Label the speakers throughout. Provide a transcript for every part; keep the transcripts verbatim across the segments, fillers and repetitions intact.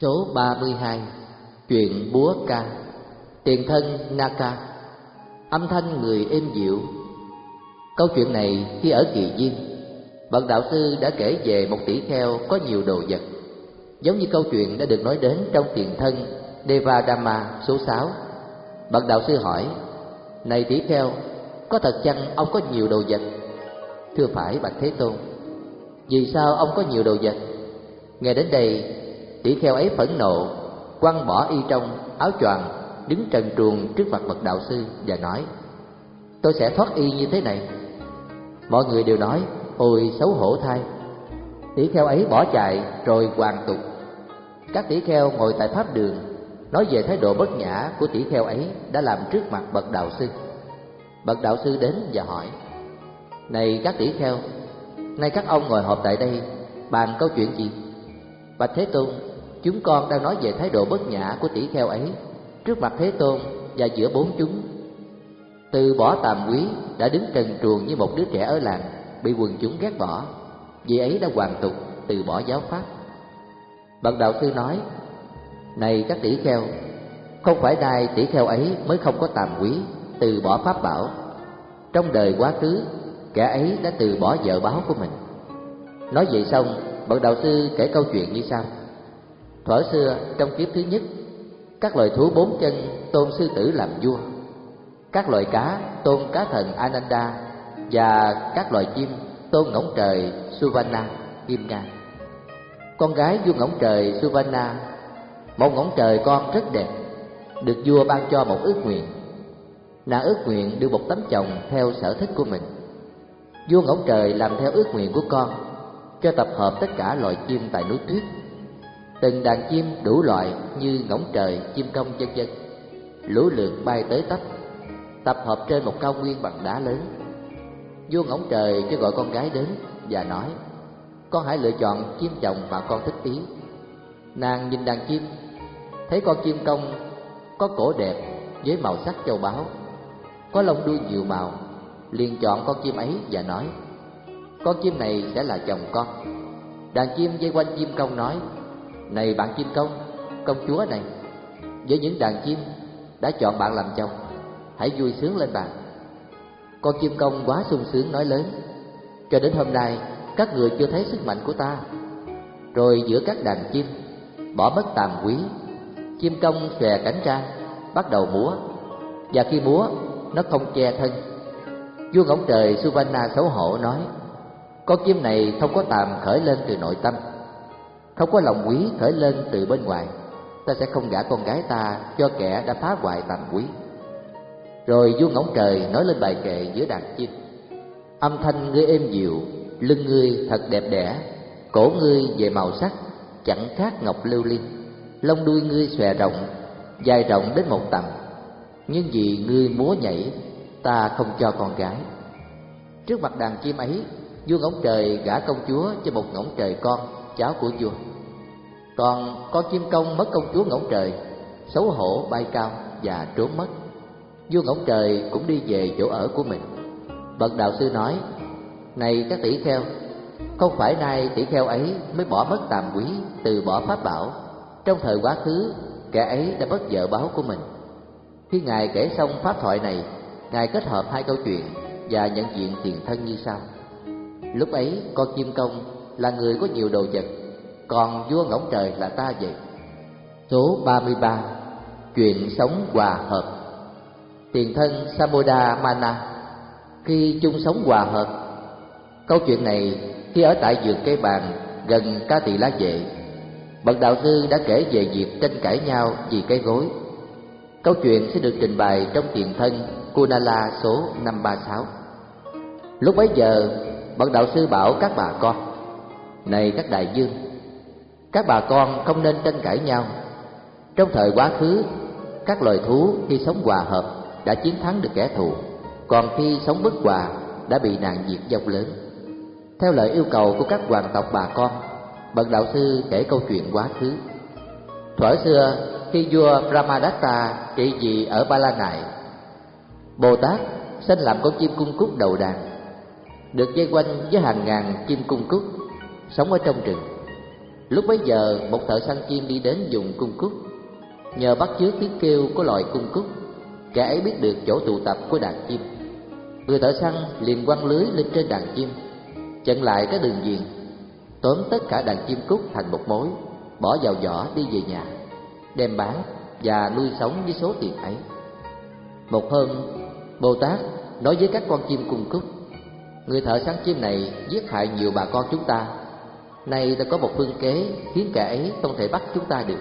Speaker 1: Số ba mươi hai. Chuyện búa ca. Tiền thân Naka. Âm thanh người êm dịu. Câu chuyện này khi ở Kỳ Viên, bậc đạo sư đã kể về một tỷ kheo có nhiều đồ vật, giống như câu chuyện đã được nói đến trong Tiền thân Devadama số sáu. Bậc đạo sư hỏi: "Này tỷ kheo, có thật chăng ông có nhiều đồ vật?" "Thưa phải bạch Thế Tôn." "Vì sao ông có nhiều đồ vật?" Nghe đến đây, tỷ kheo ấy phẫn nộ, quăng bỏ y trong áo choàng, đứng trần truồng trước mặt bậc đạo sư và nói: "Tôi sẽ thoát y như thế này." Mọi người đều nói: "Ôi xấu hổ thay." Tỷ kheo ấy bỏ chạy rồi hoàn tục. Các tỷ kheo ngồi tại pháp đường nói về thái độ bất nhã của tỷ kheo ấy đã làm trước mặt bậc đạo sư. Bậc đạo sư đến và hỏi: "Này các tỷ kheo, nay các ông ngồi họp tại đây bàn câu chuyện gì?" "Bạch Thế Tôn, chúng con đang nói về thái độ bất nhã của tỷ kheo ấy trước mặt Thế Tôn và giữa bốn chúng. Từ bỏ tàm quý đã đứng trần truồng như một đứa trẻ ở làng, bị quần chúng ghét bỏ, vì ấy đã hoàn tục từ bỏ giáo pháp." Bậc đạo sư nói: "Này các tỷ kheo, không phải nay tỷ kheo ấy mới không có tàm quý, từ bỏ pháp bảo. Trong đời quá khứ, kẻ ấy đã từ bỏ vợ báo của mình." Nói vậy xong, bậc đạo sư kể câu chuyện như sau: Thuở xưa trong kiếp thứ nhất, các loài thú bốn chân tôn sư tử làm vua, các loài cá tôn cá thần Ananda, và các loài chim tôn ngỗng trời Suvarna Kim Nga. Con gái vua ngỗng trời Suvarna, một ngỗng trời con rất đẹp, được vua ban cho một ước nguyện. Nàng ước nguyện được một tấm chồng theo sở thích của mình. Vua ngỗng trời làm theo ước nguyện của con, cho tập hợp tất cả loài chim tại núi tuyết. Từng đàn chim đủ loại như ngỗng trời, chim công vân vân lũ lượt bay tới tấp, tập hợp trên một cao nguyên bằng đá lớn. Vua ngỗng trời cho gọi con gái đến và nói: "Con hãy lựa chọn chim chồng mà con thích ý." Nàng nhìn đàn chim, thấy con chim công có cổ đẹp với màu sắc châu báu, có lông đuôi nhiều màu, liền chọn con chim ấy và nói: "Con chim này sẽ là chồng con." Đàn chim vây quanh chim công nói: "Này bạn chim công, công chúa này, với những đàn chim đã chọn bạn làm chồng, hãy vui sướng lên bạn." Con chim công quá sung sướng nói lớn: "Cho đến hôm nay các người chưa thấy sức mạnh của ta." Rồi giữa các đàn chim bỏ mất tàm quý, chim công xòe cánh ra bắt đầu múa, và khi múa nó không che thân. Vua ngỗng trời Suvarna xấu hổ nói: "Con chim này không có tàm khởi lên từ nội tâm, không có lòng quý khởi lên từ bên ngoài, ta sẽ không gả con gái ta cho kẻ đã phá hoại tàm quý." Rồi vua ngỗng trời nói lên bài kệ giữa đàn chim: "Âm thanh ngươi êm dịu, lưng ngươi thật đẹp đẽ, cổ ngươi về màu sắc chẳng khác ngọc lưu ly, lông đuôi ngươi xòe rộng, dài rộng đến một tầm, nhưng vì ngươi múa nhảy, ta không cho con gái." Trước mặt đàn chim ấy, vua ngỗng trời gả công chúa cho một ngỗng trời con, cháu của vua. Còn con chim công mất công chúa ngỗng trời, xấu hổ bay cao và trốn mất. Vua ngỗng trời cũng đi về chỗ ở của mình. Bậc đạo sư nói: "Này các tỷ kheo, không phải nay tỷ kheo ấy mới bỏ mất tàm quý, từ bỏ pháp bảo. Trong thời quá khứ, kẻ ấy đã mất vợ báo của mình." Khi Ngài kể xong pháp thoại này, Ngài kết hợp hai câu chuyện và nhận diện tiền thân như sau: Lúc ấy con chim công là người có nhiều đồ vật, còn vua ngỗng trời là ta vậy. Số ba mươi ba. Chuyện sống hòa hợp. Tiền thân Samoda Mana. Khi chung sống hòa hợp. Câu chuyện này khi ở tại vườn cây bàn gần Ca Tỳ Lá Vệ, bậc đạo sư đã kể về việc tranh cãi nhau vì cây gối. Câu chuyện sẽ được trình bày trong Tiền thân Kunala số năm ba sáu. Lúc bấy giờ, bậc đạo sư bảo các bà con: "Này các đại vương, các bà con không nên tranh cãi nhau. Trong thời quá khứ, các loài thú khi sống hòa hợp đã chiến thắng được kẻ thù, còn khi sống bất hòa đã bị nạn diệt vong lớn. Theo lời yêu cầu của các hoàng tộc bà con, bậc đạo sư kể câu chuyện quá khứ. Thuở xưa, khi vua Brahmadatta trị vì ở Ba La Nại, Bồ Tát sinh làm con chim cung cúc đầu đàn, được vây quanh với hàng ngàn chim cung cúc sống ở trong rừng. Lúc bấy giờ một thợ săn chim đi đến vùng cung cúc. Nhờ bắt chước tiếng kêu của loài cung cúc, kẻ ấy biết được chỗ tụ tập của đàn chim. Người thợ săn liền quăng lưới lên trên đàn chim, chặn lại các đường viền, tóm tất cả đàn chim cúc thành một mối, bỏ vào giỏ đi về nhà, đem bán và nuôi sống với số tiền ấy. Một hôm, Bồ Tát nói với các con chim cung cúc: người thợ săn chim này giết hại nhiều bà con chúng ta. Nay ta có một phương kế khiến kẻ ấy không thể bắt chúng ta được.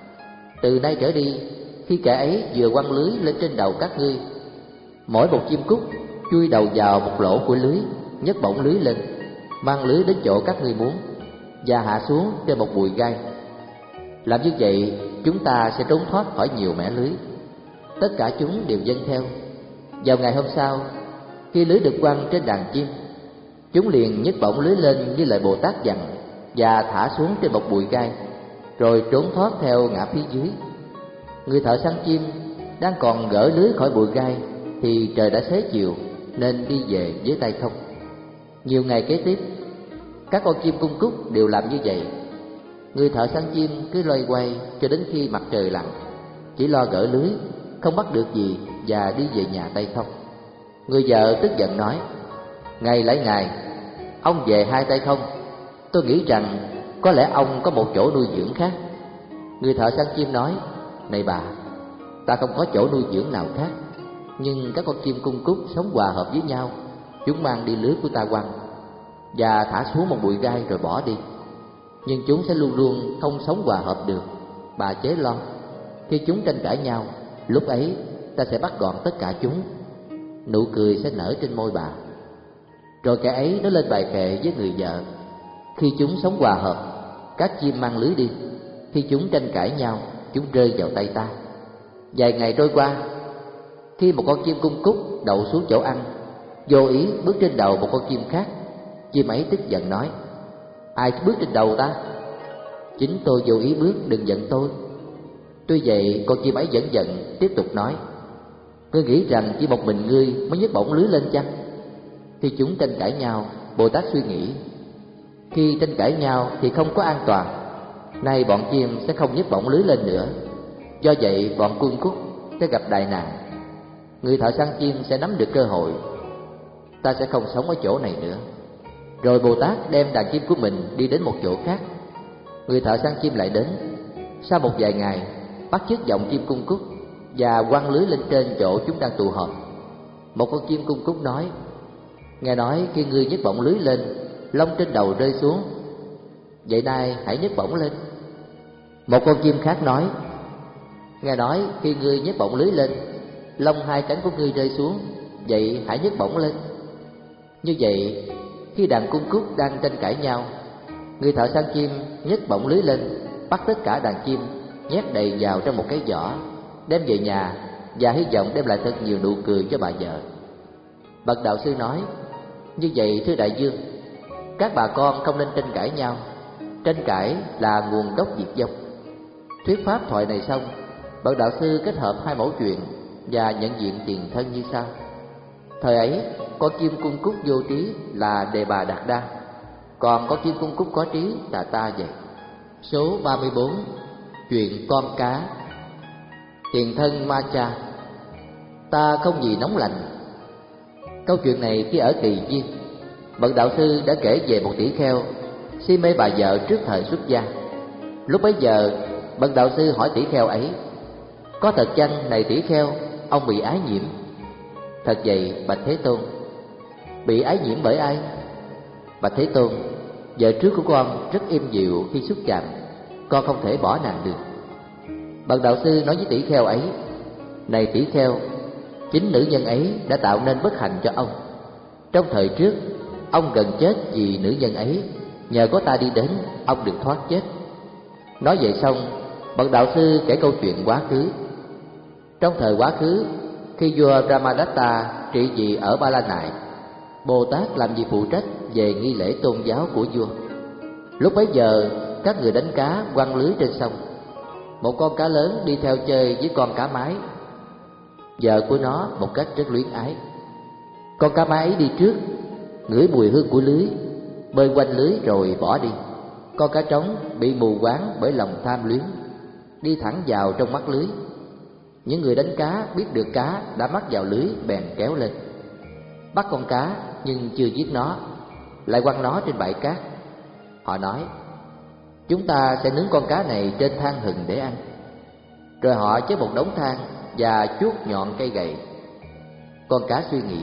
Speaker 1: Từ nay trở đi, khi kẻ ấy vừa quăng lưới lên trên đầu các ngươi, mỗi một chim cúc chui đầu vào một lỗ của lưới, nhấc bổng lưới lên, mang lưới đến chỗ các ngươi muốn và hạ xuống trên một bụi gai. Làm như vậy, chúng ta sẽ trốn thoát khỏi nhiều mẻ lưới. Tất cả chúng đều vâng theo. Vào ngày hôm sau, khi lưới được quăng trên đàn chim, chúng liền nhấc bổng lưới lên như lời Bồ Tát dặn và thả xuống trên một bụi gai, rồi trốn thoát theo ngã phía dưới. Người thợ săn chim đang còn gỡ lưới khỏi bụi gai thì trời đã xế chiều, nên đi về với tay không. Nhiều ngày kế tiếp, các con chim cung cúc đều làm như vậy. Người thợ săn chim cứ loay quay cho đến khi mặt trời lặn, chỉ lo gỡ lưới, không bắt được gì và đi về nhà tay không. Người vợ tức giận nói: ngày lấy ngày, ông về hai tay không. Tôi nghĩ rằng có lẽ ông có một chỗ nuôi dưỡng khác. Người thợ săn chim nói: này bà, ta không có chỗ nuôi dưỡng nào khác, nhưng các con chim cung cúc sống hòa hợp với nhau. Chúng mang đi lưới của ta quăng và thả xuống một bụi gai rồi bỏ đi. Nhưng chúng sẽ luôn luôn không sống hòa hợp được, bà chế lo. Khi chúng tranh cãi nhau, lúc ấy ta sẽ bắt gọn tất cả chúng. Nụ cười sẽ nở trên môi bà. Rồi kẻ ấy nó lên bài kệ với người vợ: khi chúng sống hòa hợp, các chim mang lưới đi. Khi chúng tranh cãi nhau, chúng rơi vào tay ta. Vài ngày trôi qua, khi một con chim cung cúc đậu xuống chỗ ăn, vô ý bước trên đầu một con chim khác. Chim ấy tức giận nói: ai bước trên đầu ta? Chính tôi vô ý bước, đừng giận tôi. Tuy vậy, con chim ấy vẫn giận, tiếp tục nói: ngươi nghĩ rằng chỉ một mình ngươi mới nhấc bổng lưới lên chăng? Khi chúng tranh cãi nhau, Bồ Tát suy nghĩ: khi tranh cãi nhau thì không có an toàn. Nay bọn chim sẽ không nhấc bổng lưới lên nữa. Do vậy bọn cung cúc sẽ gặp đại nạn. Người thợ săn chim sẽ nắm được cơ hội. Ta sẽ không sống ở chỗ này nữa. Rồi Bồ Tát đem đàn chim của mình đi đến một chỗ khác. Người thợ săn chim lại đến. Sau một vài ngày, bắt chước giọng chim cung cúc và quăng lưới lên trên chỗ chúng đang tụ họp. Một con chim cung cúc nói: nghe nói khi ngươi nhấc bổng lưới lên, lông trên đầu rơi xuống. Vậy nay hãy nhấc bổng lên. Một con chim khác nói: nghe nói khi ngươi nhấc bổng lưới lên, lông hai cánh của ngươi rơi xuống. Vậy hãy nhấc bổng lên. Như vậy, khi đàn cung cúc đang tranh cãi nhau, người thợ săn chim nhấc bổng lưới lên, bắt tất cả đàn chim, nhét đầy vào trong một cái giỏ, đem về nhà và hy vọng đem lại thật nhiều nụ cười cho bà vợ. Bậc đạo sư nói: như vậy thưa đại dương, các bà con không nên tranh cãi nhau. Tranh cãi là nguồn gốc diệt vong. Thuyết pháp thoại này xong, bậc đạo sư kết hợp hai mẫu chuyện và nhận diện tiền thân như sau. Thời ấy, con chim cung cúc vô trí là Đề Bà Đạt Đa, còn con chim cung cúc có trí là ta vậy. Số ba mươi bốn. Chuyện con cá. Tiền thân Ma Cha. Ta không gì nóng lạnh. Câu chuyện này khi ở Kỳ Viên, bậc đạo sư đã kể về một tỷ kheo si mê bà vợ trước thời xuất gia. Lúc bấy giờ, bậc đạo sư hỏi tỷ kheo ấy: có thật chăng này tỷ kheo, ông bị ái nhiễm? Thật vậy, bạch Thế Tôn. Bị ái nhiễm bởi ai? Bạch Thế Tôn, vợ trước của con rất êm dịu khi xúc chạm, con không thể bỏ nàng được. Bậc đạo sư nói với tỷ kheo ấy: này tỷ kheo, chính nữ nhân ấy đã tạo nên bất hạnh cho ông. Trong thời trước, ông gần chết vì nữ nhân ấy, nhờ có ta đi đến, ông được thoát chết. Nói vậy xong, bậc đạo sư kể câu chuyện quá khứ. Trong thời quá khứ, khi vua Brahmadatta trị vì ở Ba La Nại, Bồ Tát làm việc phụ trách về nghi lễ tôn giáo của vua. Lúc bấy giờ, các người đánh cá quăng lưới trên sông. Một con cá lớn đi theo chơi với con cá mái, vợ của nó một cách rất luyến ái. Con cá mái ấy đi trước, ngửi mùi hương của lưới, bơi quanh lưới rồi bỏ đi. Con cá trống bị mù quáng bởi lòng tham luyến, đi thẳng vào trong mắt lưới. Những người đánh cá biết được cá đã mắc vào lưới bèn kéo lên, bắt con cá nhưng chưa giết nó, lại quăng nó trên bãi cát. Họ nói: chúng ta sẽ nướng con cá này trên than hừng để ăn. Rồi họ chế một đống than và chuốt nhọn cây gậy. Con cá suy nghĩ: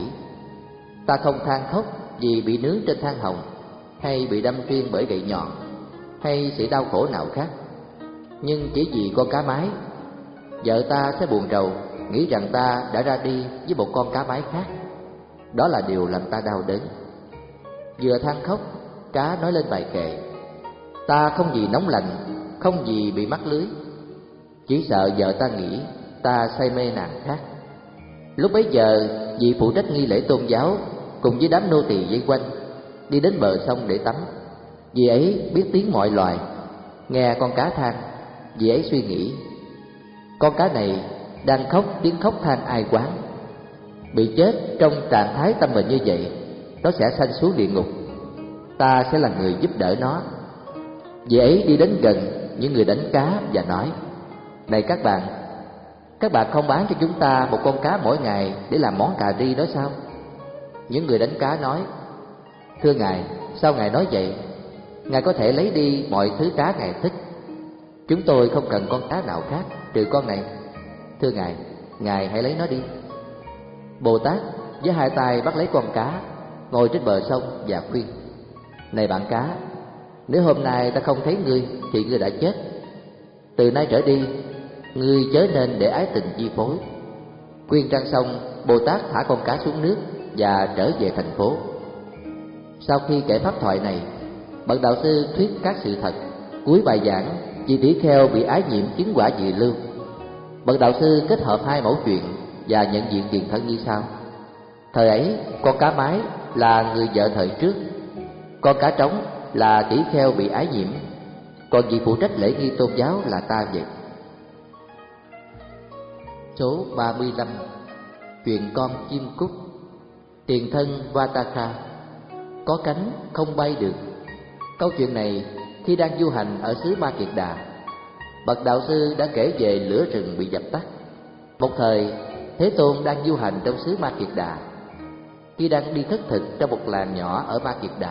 Speaker 1: ta không than khóc vì bị nướng trên than hồng, hay bị đâm xuyên bởi gậy nhọn, hay sự đau khổ nào khác, nhưng chỉ vì con cá mái. Vợ ta sẽ buồn rầu, nghĩ rằng ta đã ra đi với một con cá mái khác. Đó là điều làm ta đau đớn. Vừa than khóc, cá nói lên bài kệ: ta không vì nóng lạnh, không vì bị mắc lưới, chỉ sợ vợ ta nghĩ ta say mê nàng khác. Lúc bấy giờ, vị phụ trách nghi lễ tôn giáo cùng với đám nô tỳ vây quanh đi đến bờ sông để tắm. Vị ấy biết tiếng mọi loài, nghe con cá than, vị ấy suy nghĩ: con cá này đang khóc tiếng khóc than ai quán. Bị chết trong trạng thái tâm mình như vậy, nó sẽ sanh xuống địa ngục. Ta sẽ là người giúp đỡ nó. Vị ấy đi đến gần những người đánh cá và nói: này các bạn, các bạn không bán cho chúng ta một con cá mỗi ngày để làm món cà ri đó sao? Những người đánh cá nói: thưa ngài, sao ngài nói vậy? Ngài có thể lấy đi mọi thứ cá ngài thích. Chúng tôi không cần con cá nào khác trừ con này. Thưa ngài, ngài hãy lấy nó đi. Bồ Tát với hai tay bắt lấy con cá, ngồi trên bờ sông và khuyên: này bạn cá, nếu hôm nay ta không thấy ngươi thì ngươi đã chết. Từ nay trở đi, ngươi chớ nên để ái tình chi phối. Khuyên trang xong, Bồ Tát thả con cá xuống nước và trở về thành phố. Sau khi kể pháp thoại này, bậc đạo sư thuyết các sự thật. Cuối bài giảng, vị tỷ kheo bị ái nhiễm chứng quả dự lưu. Bậc đạo sư kết hợp hai mẫu chuyện và nhận diện tiền thân như sau. Thời ấy, con cá mái là người vợ thời trước, con cá trống là tỷ kheo bị ái nhiễm, còn vị phụ trách lễ nghi tôn giáo là ta vậy. Số ba mươi lăm. Chuyện con chim cút. Tiền thân Vataka có cánh không bay được. Câu chuyện này khi đang du hành ở xứ Ma Kiệt Đà, bậc đạo sư đã kể về lửa rừng bị dập tắt. Một thời, Thế Tôn đang du hành trong xứ Ma Kiệt Đà. Khi đang đi khất thực trong một làng nhỏ ở Ma Kiệt Đà,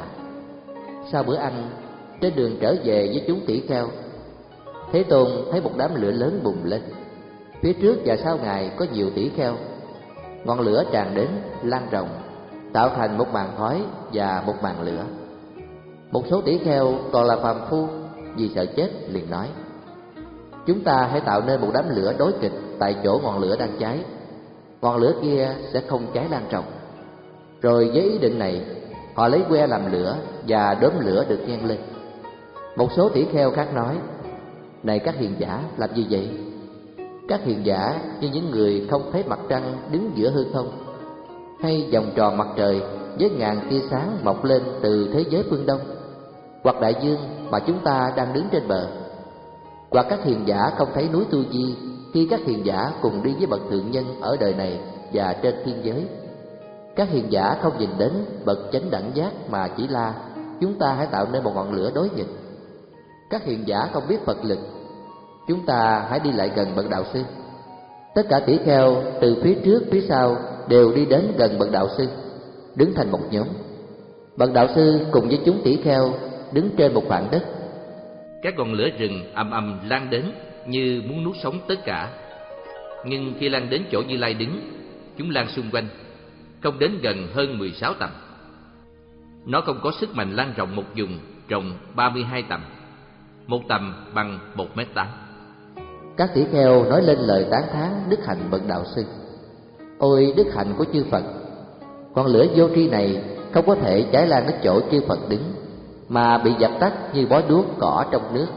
Speaker 1: sau bữa ăn, trên đường trở về với chúng tỷ kheo, Thế Tôn thấy một đám lửa lớn bùng lên. Phía trước và sau ngài có nhiều tỷ kheo. Ngọn lửa tràn đến, lan rộng, tạo thành một màn khói và một màn lửa. Một số tỷ kheo còn là phàm phu, vì sợ chết liền nói: chúng ta hãy tạo nên một đám lửa đối kịch tại chỗ ngọn lửa đang cháy. Ngọn lửa kia sẽ không cháy lan rộng. Rồi với ý định này, họ lấy que làm lửa và đốm lửa được nhen lên. Một số tỷ kheo khác nói: này các hiền giả, làm gì vậy? Các hiền giả như những người không thấy mặt trăng đứng giữa hư không, hay vòng tròn mặt trời với ngàn tia sáng mọc lên từ thế giới phương Đông, hoặc đại dương mà chúng ta đang đứng trên bờ. Hoặc các hiền giả không thấy núi Tu Di khi các hiền giả cùng đi với bậc thượng nhân ở đời này và trên thiên giới. Các hiền giả không nhìn đến bậc chánh đẳng giác mà chỉ la: chúng ta hãy tạo nên một ngọn lửa đối nghịch. Các hiền giả không biết Phật lực: chúng ta hãy đi lại gần bậc đạo sư. Tất cả tỷ kheo từ phía trước phía sau đều đi đến gần bậc đạo sư, đứng thành một nhóm. Bậc đạo sư cùng với chúng tỷ kheo đứng trên một khoảng đất. Các ngọn lửa rừng ầm ầm lan đến như muốn nuốt sống tất cả. Nhưng khi lan đến chỗ Như Lai đứng, chúng lan xung quanh, không đến gần hơn mười sáu tầng. Nó không có sức mạnh lan rộng một vùng rộng ba mươi hai tầng, một tầm bằng một mét tám. Các tỷ kheo nói lên lời tán thán đức hạnh bậc đạo sư. Ôi đức hạnh của chư Phật! Ngọn lửa vô tri này không có thể cháy lan đến chỗ chư Phật đứng, mà bị dập tắt như bó đuốc cỏ trong nước.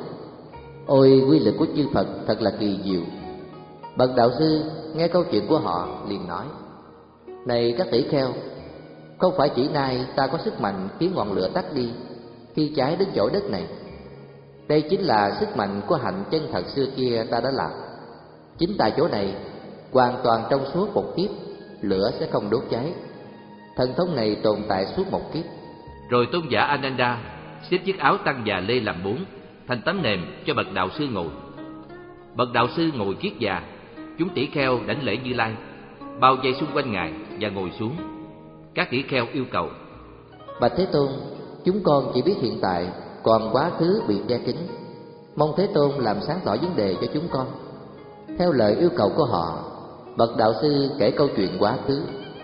Speaker 1: Ôi quy lực của chư Phật thật là kỳ diệu! Bậc đạo sư nghe câu chuyện của họ liền nói: này các tỷ kheo, không phải chỉ nay ta có sức mạnh khiến ngọn lửa tắt đi khi cháy đến chỗ đất này. Đây chính là sức mạnh của hạnh chân thật xưa kia ta đã làm. Chính tại chỗ này, hoàn toàn trong suốt một kiếp, lửa sẽ không đốt cháy. Thần thông này tồn tại suốt một kiếp. Rồi tôn giả Ananda
Speaker 2: xếp chiếc áo tăng già lê làm bốn thành tấm nệm cho bậc đạo sư ngồi. Bậc đạo sư ngồi kiết già, chúng tỷ kheo đảnh lễ Như Lai, bao vây xung quanh ngài và ngồi xuống. Các tỷ kheo yêu cầu:
Speaker 1: Bạch Thế Tôn, chúng con chỉ biết hiện tại, còn quá khứ bị che kín. Mong Thế Tôn làm sáng tỏ vấn đề cho chúng con. Theo lời yêu cầu của họ, bậc đạo sư kể câu chuyện quá khứ.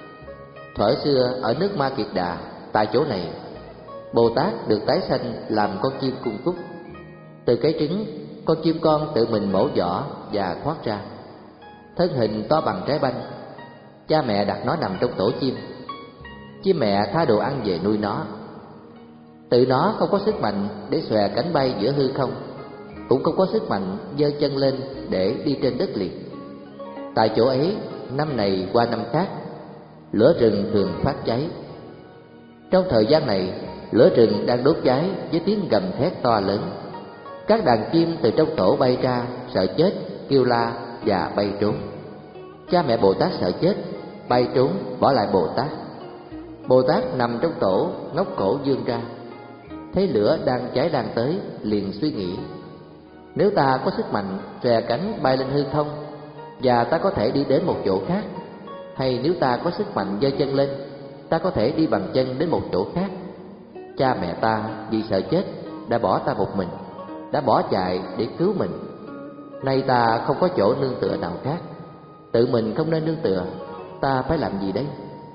Speaker 1: Thuở xưa ở nước Ma Kiệt Đà, tại chỗ này, Bồ Tát được tái sanh làm con chim cung cúc. Từ cái trứng, con chim con tự mình mổ vỏ và thoát ra. Thân hình to bằng trái banh. Cha mẹ đặt nó nằm trong tổ chim. Chim mẹ tha đồ ăn về nuôi nó. Tự nó không có sức mạnh để xòe cánh bay giữa hư không, cũng không có sức mạnh giơ chân lên để đi trên đất liền. Tại chỗ ấy, năm này qua năm khác, lửa rừng thường phát cháy. Trong thời gian này, lửa rừng đang đốt cháy với tiếng gầm thét to lớn. Các đàn chim từ trong tổ bay ra, sợ chết, kêu la và bay trốn. Cha mẹ Bồ Tát sợ chết, bay trốn bỏ lại Bồ Tát. Bồ Tát nằm trong tổ, ngóc cổ vươn ra, thấy lửa đang cháy đang tới, liền suy nghĩ: nếu ta có sức mạnh xòe cánh bay lên hư không, và ta có thể đi đến một chỗ khác, hay nếu ta có sức mạnh giơ chân lên, ta có thể đi bằng chân đến một chỗ khác. Cha mẹ ta vì sợ chết đã bỏ ta một mình, đã bỏ chạy để cứu mình. Nay ta không có chỗ nương tựa nào khác, tự mình không nên nương tựa, ta phải làm gì đây?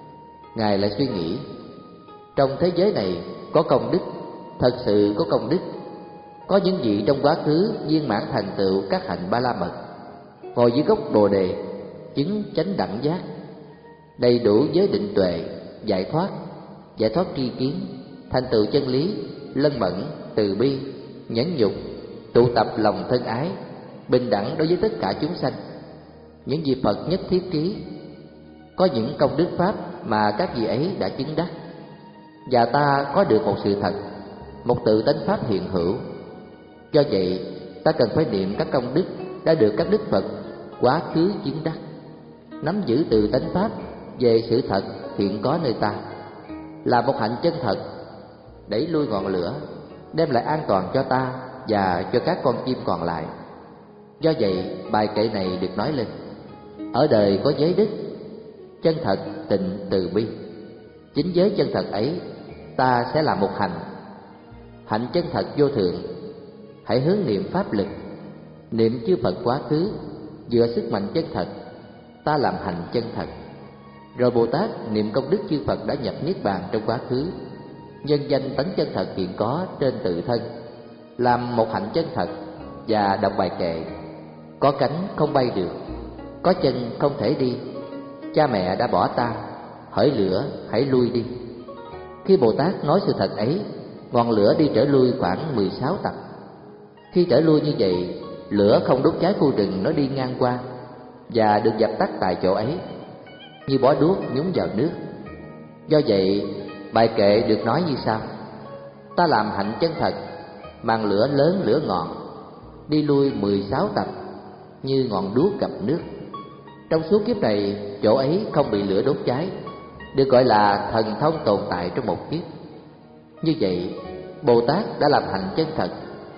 Speaker 1: Ngài lại suy nghĩ: trong thế giới này có công đức, thật sự có công đức. Có những vị trong quá khứ viên mãn thành tựu các hạnh ba la mật, ngồi dưới gốc bồ đề, chứng chánh đẳng giác, đầy đủ giới định tuệ, giải thoát, giải thoát tri kiến, thành tựu chân lý, lân mẫn, từ bi, nhẫn nhục, tụ tập lòng thân ái, bình đẳng đối với tất cả chúng sanh. Những vị Phật nhất thiết trí. Có những công đức pháp mà các vị ấy đã chứng đắc, và ta có được một sự thật, một tự tánh pháp hiện hữu. Do vậy, ta cần phải niệm các công đức đã được các đức Phật quá khứ chứng đắc, nắm giữ tự tánh pháp về sự thật hiện có nơi ta, là một hạnh chân thật, đẩy lui ngọn lửa, đem lại an toàn cho ta và cho các con chim còn lại. Do vậy, bài kệ này được nói lên: ở đời có giới đức, chân thật, tịnh, từ bi. Chính giới chân thật ấy, ta sẽ làm một hành, hạnh chân thật vô thượng. Hãy hướng niệm pháp lực, niệm chư Phật quá khứ, dựa sức mạnh chân thật, ta làm hành chân thật. Rồi Bồ Tát niệm công đức chư Phật đã nhập niết bàn trong quá khứ, nhân danh tánh chân thật hiện có trên tự thân, làm một hạnh chân thật và đọc bài kệ: có cánh không bay được, có chân không thể đi, cha mẹ đã bỏ ta, hỡi lửa hãy lui đi. Khi Bồ Tát nói sự thật ấy, ngọn lửa đi trở lui khoảng mười sáu tập. Khi trở lui như vậy, lửa không đốt cháy khu rừng nó đi ngang qua, và được dập tắt tại chỗ ấy, như bó đuốc nhúng vào nước. Do vậy, bài kệ được nói như sau: ta làm hạnh chân thật, màn lửa lớn lửa ngọn, đi lui mười sáu tập, như ngọn đuốc gặp nước. Trong suốt kiếp này, chỗ ấy không bị lửa đốt cháy, được gọi là thần thông tồn tại trong một kiếp. Như vậy, Bồ Tát đã làm hạnh chân thật,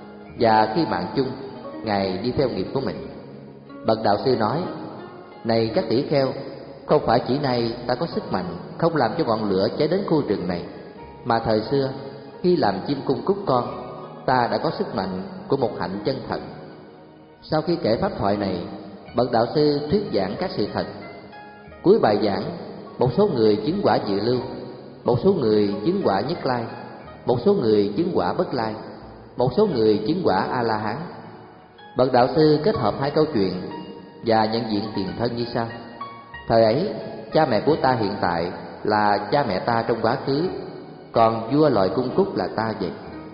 Speaker 1: và khi mạng chung, Ngài đi theo nghiệp của mình. Bậc đạo sư nói: này các tỷ kheo, không phải chỉ nay ta có sức mạnh không làm cho ngọn lửa cháy đến khu rừng này, mà thời xưa khi làm chim cung cúc con, ta đã có sức mạnh của một hạnh chân thật. Sau khi kể pháp thoại này, bậc đạo sư thuyết giảng các sự thật. Cuối bài giảng, một số người chứng quả dự lưu, một số người chứng quả nhất lai, một số người chứng quả bất lai, một số người chứng quả A La Hán. Bậc đạo sư kết hợp hai câu chuyện và nhận diện tiền thân như sau: thời ấy, cha mẹ của ta hiện tại là cha mẹ ta trong quá khứ, còn vua loài cung cúc là ta vậy.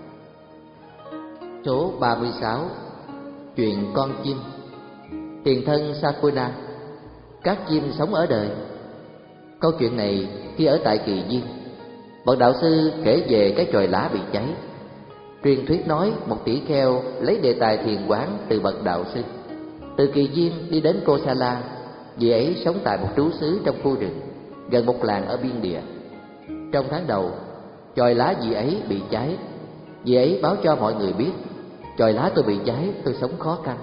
Speaker 1: Số ba mươi sáu. Chuyện con chim. Tiền thân Sakuna. Các chim sống ở đời. Câu chuyện này khi ở tại Kỳ Viên, bậc đạo sư kể về cái chòi lá bị cháy. Truyền thuyết nói một tỷ kheo lấy đề tài thiền quán từ bậc đạo sư. Từ Kỳ Viên đi đến Kosala, vị ấy sống tại một trú xứ trong khu rừng gần một làng ở biên địa. Trong tháng đầu, chòi lá vị ấy bị cháy. Vì ấy báo cho mọi người biết, chòi lá tôi bị cháy, tôi sống khó khăn.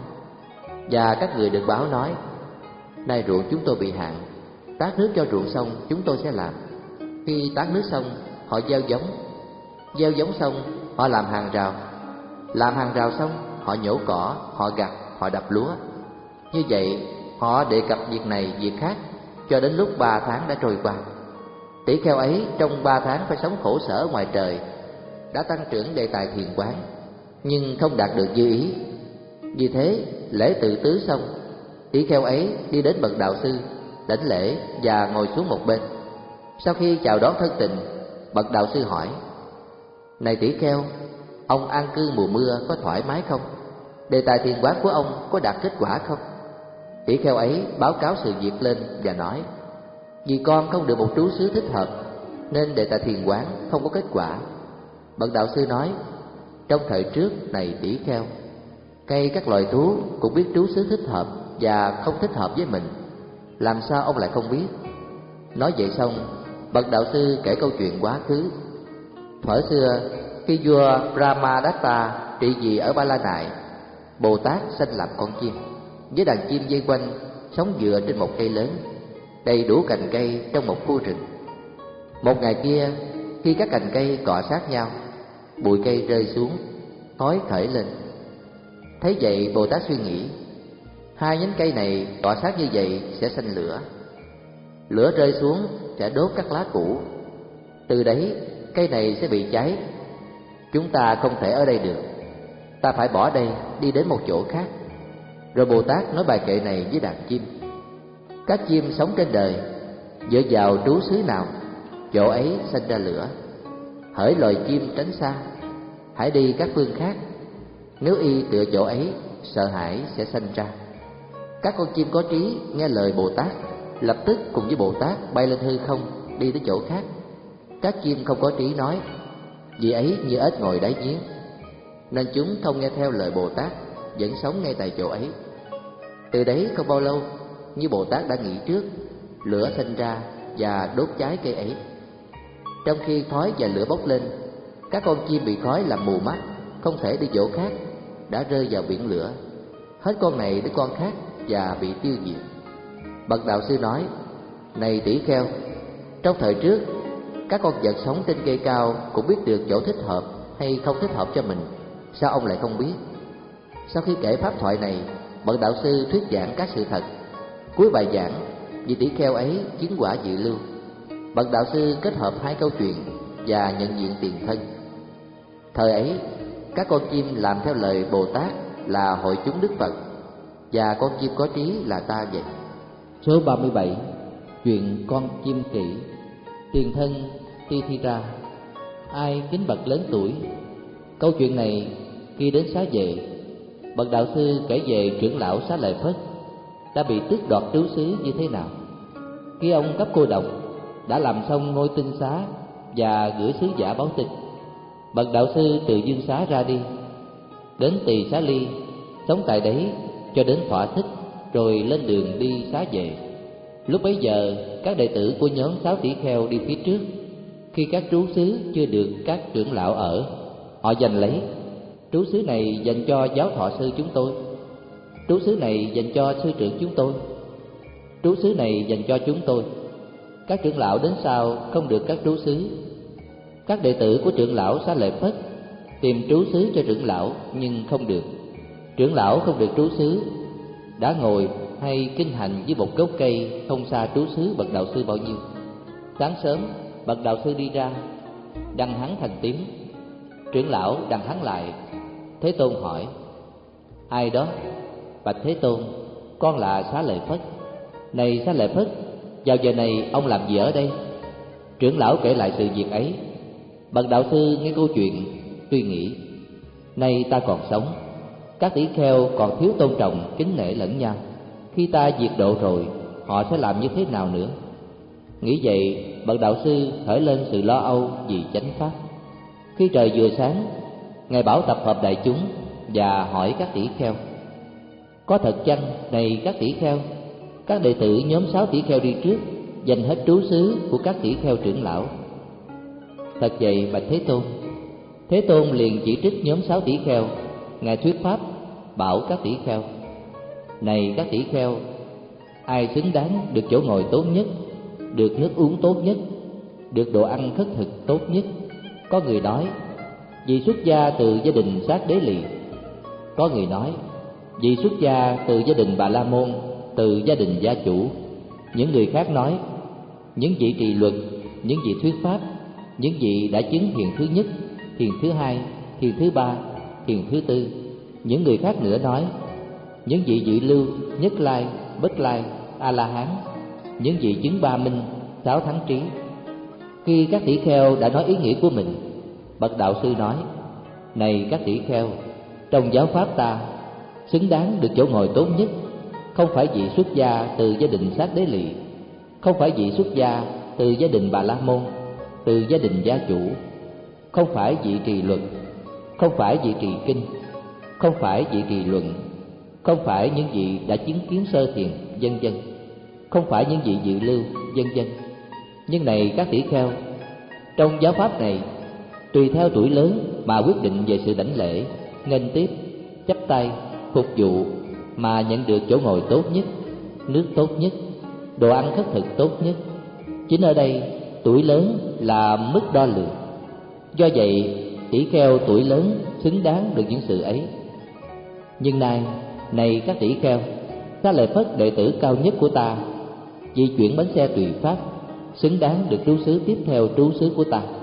Speaker 1: Và các người được báo nói, nay ruộng chúng tôi bị hạn, tát nước cho ruộng xong chúng tôi sẽ làm. Khi tát nước xong, họ gieo giống. Gieo giống xong, họ làm hàng rào. Làm hàng rào xong, họ nhổ cỏ, họ gặt, họ đập lúa. Như vậy, họ đề cập việc này, việc khác, cho đến lúc ba tháng đã trôi qua. Tỷ kheo ấy trong ba tháng phải sống khổ sở ngoài trời, đã tăng trưởng đề tài thiền quán, nhưng không đạt được như ý. Vì thế, lễ tự tứ xong, tỷ kheo ấy đi đến bậc đạo sư, đảnh lễ và ngồi xuống một bên. Sau khi chào đón thân tình, bậc đạo sư hỏi: Này tỷ kheo, ông an cư mùa mưa có thoải mái không? Đề tài thiền quán của ông có đạt kết quả không? Tỷ kheo ấy báo cáo sự việc lên và nói: Vì con không được một trú xứ thích hợp, nên đề tài thiền quán không có kết quả. Bậc đạo sư nói: Trong thời trước này tỷ kheo, cây các loài thú cũng biết trú xứ thích hợp và không thích hợp với mình, làm sao ông lại không biết? Nói vậy xong, bậc đạo sư kể câu chuyện quá khứ. Thuở xưa, khi vua Brahmadatta trị vì ở Ba La Nại, Bồ Tát sanh làm con chim, với đàn chim vây quanh, sống dựa trên một cây lớn, đầy đủ cành cây trong một khu rừng. Một ngày kia, khi các cành cây cọ sát nhau, bụi cây rơi xuống, khói khởi lên. Thấy vậy, Bồ Tát suy nghĩ, hai nhánh cây này cọ sát như vậy sẽ sanh lửa. Lửa rơi xuống sẽ đốt các lá cũ, từ đấy cây này sẽ bị cháy. Chúng ta không thể ở đây được, ta phải bỏ đây đi đến một chỗ khác. Rồi Bồ Tát nói bài kệ này với đàn chim: Các chim sống trên đời, dựa vào trú xứ nào, chỗ ấy sanh ra lửa. Hỡi loài chim tránh xa, hãy đi các phương khác. Nếu y tựa chỗ ấy, sợ hãi sẽ sanh ra. Các con chim có trí nghe lời Bồ Tát, lập tức cùng với Bồ Tát bay lên hư không, đi tới chỗ khác. Các chim không có trí nói: Vì ấy như ếch ngồi đáy giếng. Nên chúng không nghe theo lời Bồ Tát, vẫn sống ngay tại chỗ ấy. Từ đấy không bao lâu, như Bồ Tát đã nghĩ trước, lửa sinh ra và đốt cháy cây ấy. Trong khi khói và lửa bốc lên, các con chim bị khói làm mù mắt, không thể đi chỗ khác, đã rơi vào biển lửa, hết con này đến con khác và bị tiêu diệt. Bậc đạo sư nói: Này tỷ kheo, trong thời trước, các con vật sống trên cây cao cũng biết được chỗ thích hợp hay không thích hợp cho mình, sao ông lại không biết? Sau khi kể pháp thoại này, bậc đạo sư thuyết giảng các sự thật. Cuối bài giảng, vị tỷ kheo ấy chứng quả dự lưu. Bậc đạo sư kết hợp hai câu chuyện và nhận diện tiền thân. Thời ấy, các con chim làm theo lời Bồ Tát là hội chúng Đức Phật, và con chim có trí là ta vậy. Số ba mươi bảy. Chuyện con chim kỵ. Tiền thân Tithira. Ai kính bậc lớn tuổi? Câu chuyện này khi đến Xá Vệ, bậc đạo sư kể về trưởng lão Xá Lợi Phất đã bị tước đoạt trú xứ như thế nào. Khi ông cấp cô độc đã làm xong ngôi tinh xá và gửi sứ giả báo tin, bậc đạo sư từ dương xá ra đi, đến Tỳ Xá Ly, sống tại đấy cho đến thỏa thích, rồi lên đường đi Xá Vệ. Lúc bấy giờ, các đệ tử của nhóm sáu tỷ kheo đi phía trước. Khi các trú xứ chưa được các trưởng lão ở, họ giành lấy. Trú xứ này dành cho giáo thọ sư chúng tôi, trú xứ này dành cho sư trưởng chúng tôi, trú xứ này dành cho chúng tôi. Các trưởng lão đến sau không được các trú xứ. Các đệ tử của trưởng lão Xá Lợi Phất tìm trú xứ cho trưởng lão nhưng không được. Trưởng lão không được trú xứ, đã ngồi hay kinh hành với một gốc cây không xa trú xứ bậc đạo sư bao nhiêu. Sáng sớm, bậc đạo sư đi ra, đăng hắn thành tiếng. Trưởng lão đăng hắn lại. Thế Tôn hỏi: Ai đó? Bạch Thế Tôn, con là Xá Lợi Phất. Này Xá Lợi Phất, vào giờ này ông làm gì ở đây? Trưởng lão kể lại sự việc ấy. Bậc đạo sư nghe câu chuyện, suy nghĩ: Nay ta còn sống, các tỷ kheo còn thiếu tôn trọng kính nể lẫn nhau. Khi ta diệt độ rồi, họ sẽ làm như thế nào nữa? Nghĩ vậy, bậc đạo sư khởi lên sự lo âu vì chánh pháp. Khi trời vừa sáng, ngài bảo tập hợp đại chúng và hỏi các tỷ kheo: Có thật chăng, này các tỷ kheo, các đệ tử nhóm sáu tỷ kheo đi trước dành hết trú xứ của các tỷ kheo trưởng lão? Thật vậy bạch Thế Tôn. Thế Tôn liền chỉ trích nhóm sáu tỷ kheo. Ngài thuyết pháp bảo các tỷ kheo: này các tỷ kheo, ai xứng đáng được chỗ ngồi tốt nhất, được nước uống tốt nhất, được đồ ăn khất thực tốt nhất? Có người nói: vì xuất gia từ gia đình Sát Đế Lì. Có người nói: vì xuất gia từ gia đình Bà La Môn, từ gia đình gia chủ. Những người khác nói: những vị trì luật, những vị thuyết pháp, những vị đã chứng thiền thứ nhất, thiền thứ hai, thiền thứ ba, thiền thứ tư. Những người khác nữa nói: những vị dự lưu, nhất lai, bất lai, a la hán, những vị chứng ba minh, sáu thắng trí. Khi các tỷ kheo đã nói ý nghĩa của mình, bậc đạo sư nói: này các tỷ kheo, trong giáo pháp ta, xứng đáng được chỗ ngồi tốt nhất không phải vị xuất gia từ gia đình Sát Đế Lì, không phải vị xuất gia từ gia đình Bà La Môn, từ gia đình gia chủ, không phải vị trì luật, không phải vị trì kinh, không phải vị trì luận, không phải những vị đã chứng kiến sơ thiền, vân vân, không phải những vị dự lưu, vân vân. Nhưng này các tỷ kheo, trong giáo pháp này, tùy theo tuổi lớn mà quyết định về sự đảnh lễ, nghênh tiếp, chắp tay, phục vụ mà nhận được chỗ ngồi tốt nhất, nước tốt nhất, đồ ăn khất thực tốt nhất. Chính ở đây, tuổi lớn là mức đo lường. Do vậy, tỷ kheo tuổi lớn xứng đáng được những sự ấy. Nhưng nay, này các tỷ kheo, ta lại phất đệ tử cao nhất của ta, di chuyển bánh xe tùy pháp, xứng đáng được trú xứ tiếp theo trú xứ của ta.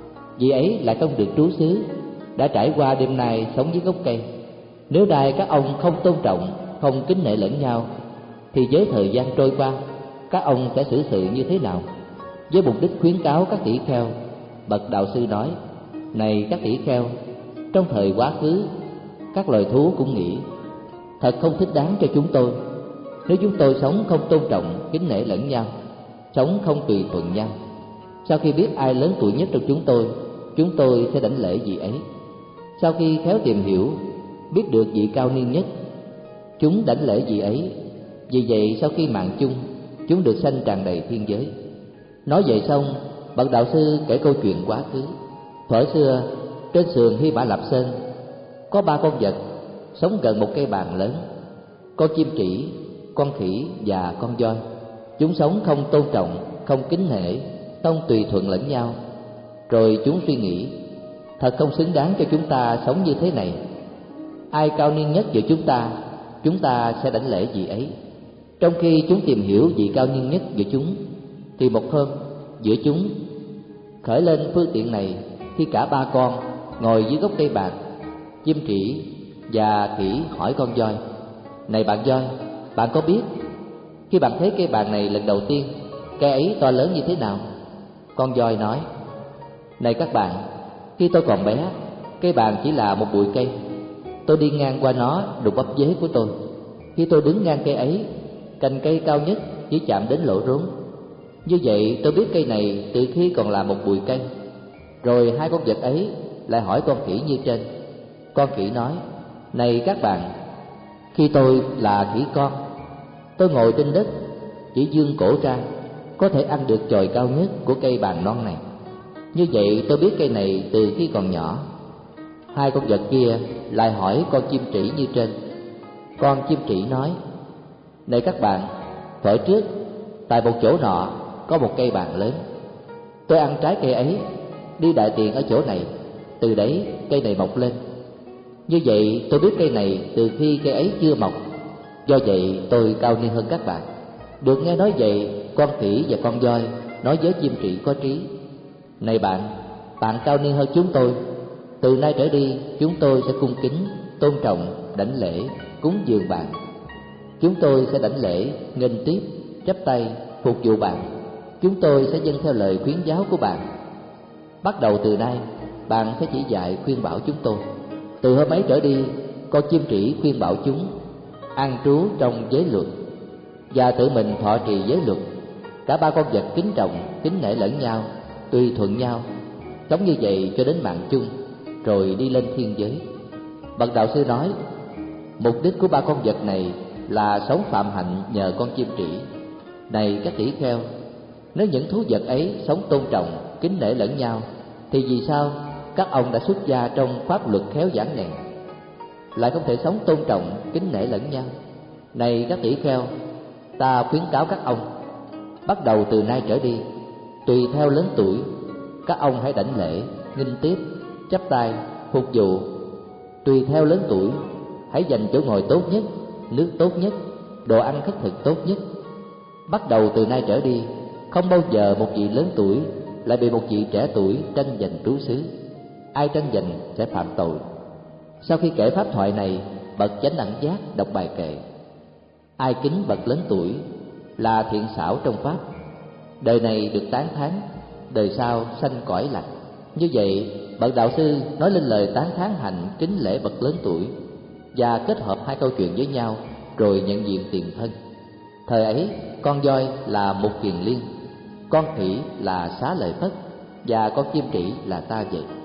Speaker 1: Vì ấy lại không được trú xứ, đã trải qua đêm nay sống dưới gốc cây. Nếu đài các ông không tôn trọng, không kính nể lẫn nhau, thì với thời gian trôi qua, các ông sẽ xử sự như thế nào? Với mục đích khuyến cáo các tỷ kheo, bậc đạo sư nói: này các tỷ kheo, trong thời quá khứ, các loài thú cũng nghĩ thật không thích đáng cho chúng tôi. Nếu chúng tôi sống không tôn trọng, kính nể lẫn nhau, sống không tùy thuận nhau, sau khi biết ai lớn tuổi nhất trong chúng tôi, chúng tôi sẽ đảnh lễ vị ấy. Sau khi khéo tìm hiểu, biết được vị cao niên nhất, chúng đảnh lễ vị ấy. Vì vậy sau khi mạng chung, chúng được sanh tràn đầy thiên giới. Nói vậy xong, bậc đạo sư kể câu chuyện quá khứ. Thuở xưa, trên sườn Hy Mã Lạp Sơn, có ba con vật sống gần một cây bàn lớn: con chim trĩ, con khỉ và con voi. Chúng sống không tôn trọng, không kính nể, không tùy thuận lẫn nhau. Rồi chúng suy nghĩ: thật không xứng đáng cho chúng ta sống như thế này. Ai cao niên nhất giữa chúng ta, chúng ta sẽ đảnh lễ vị ấy. Trong khi chúng tìm hiểu vị cao niên nhất giữa chúng, thì một hôm giữa chúng khởi lên phương tiện này, khi cả ba con ngồi dưới gốc cây bạc, chim trĩ và khỉ hỏi con voi: này bạn voi, bạn có biết khi bạn thấy cây bạc này lần đầu tiên, cây ấy to lớn như thế nào? Con voi nói: này các bạn, khi tôi còn bé, cây bạc chỉ là một bụi cây. Tôi đi ngang qua nó đụng bắp dế của tôi. Khi tôi đứng ngang cây ấy, cành cây cao nhất chỉ chạm đến lỗ rốn. Như vậy tôi biết cây này từ khi còn là một bụi cây. Rồi hai con vật ấy lại hỏi con khỉ như trên. Con khỉ nói: này các bạn, khi tôi là khỉ con, tôi ngồi trên đất, chỉ vươn cổ ra, có thể ăn được chồi cao nhất của cây bàng non này. Như vậy tôi biết cây này từ khi còn nhỏ. Hai con vật kia lại hỏi con chim trĩ như trên. Con chim trĩ nói: này các bạn, thuở trước, tại một chỗ nọ có một cây bàng lớn. Tôi ăn trái cây ấy, đi đại tiện ở chỗ này, từ đấy cây này mọc lên. Như vậy tôi biết cây này từ khi cây ấy chưa mọc. Do vậy tôi cao niên hơn các bạn. Được nghe nói vậy, con khỉ và con voi nói với chim trĩ có trí: này bạn, bạn cao niên hơn chúng tôi. Từ nay trở đi, chúng tôi sẽ cung kính, tôn trọng, đảnh lễ, cúng dường bạn. Chúng tôi sẽ đảnh lễ, nghênh tiếp, chắp tay, phục vụ bạn. Chúng tôi sẽ dâng theo lời khuyến giáo của bạn. Bắt đầu từ nay, bạn sẽ chỉ dạy khuyên bảo chúng tôi. Từ hôm ấy trở đi, con chim trĩ khuyên bảo chúng an trú trong giới luật và tự mình thọ trì giới luật. Cả ba con vật kính trọng, kính nể lẫn nhau, tùy thuận nhau, sống như vậy cho đến mạng chung, rồi đi lên thiên giới. Bậc đạo sư nói: mục đích của ba con vật này là sống phạm hạnh nhờ con chim trĩ. Này các tỷ kheo, nếu những thú vật ấy sống tôn trọng, kính nể lẫn nhau, thì vì sao các ông đã xuất gia trong pháp luật khéo giản này, lại không thể sống tôn trọng, kính nể lẫn nhau. Này các tỷ kheo, ta khuyến cáo các ông, bắt đầu từ nay trở đi, tùy theo lớn tuổi, các ông hãy đảnh lễ, nghinh tiếp, chắp tay, phục vụ. Tùy theo lớn tuổi, hãy dành chỗ ngồi tốt nhất, nước tốt nhất, đồ ăn khất thực tốt nhất. Bắt đầu từ nay trở đi, không bao giờ một vị lớn tuổi lại bị một vị trẻ tuổi tranh giành trú xứ. Ai tranh giành sẽ phạm tội. Sau khi kể pháp thoại này, bậc chánh đẳng giác đọc bài kệ: ai kính bậc lớn tuổi là thiện xảo trong pháp, đời này được tán thán, đời sau sanh cõi lành. Như vậy, bậc đạo sư nói lên lời tán thán hạnh kính lễ bậc lớn tuổi và kết hợp hai câu chuyện với nhau, rồi nhận diện tiền thân. Thời ấy, con voi là Mục Kiền Liên, con khỉ là Xá Lợi Phất và con chim trĩ là Ta Vậy.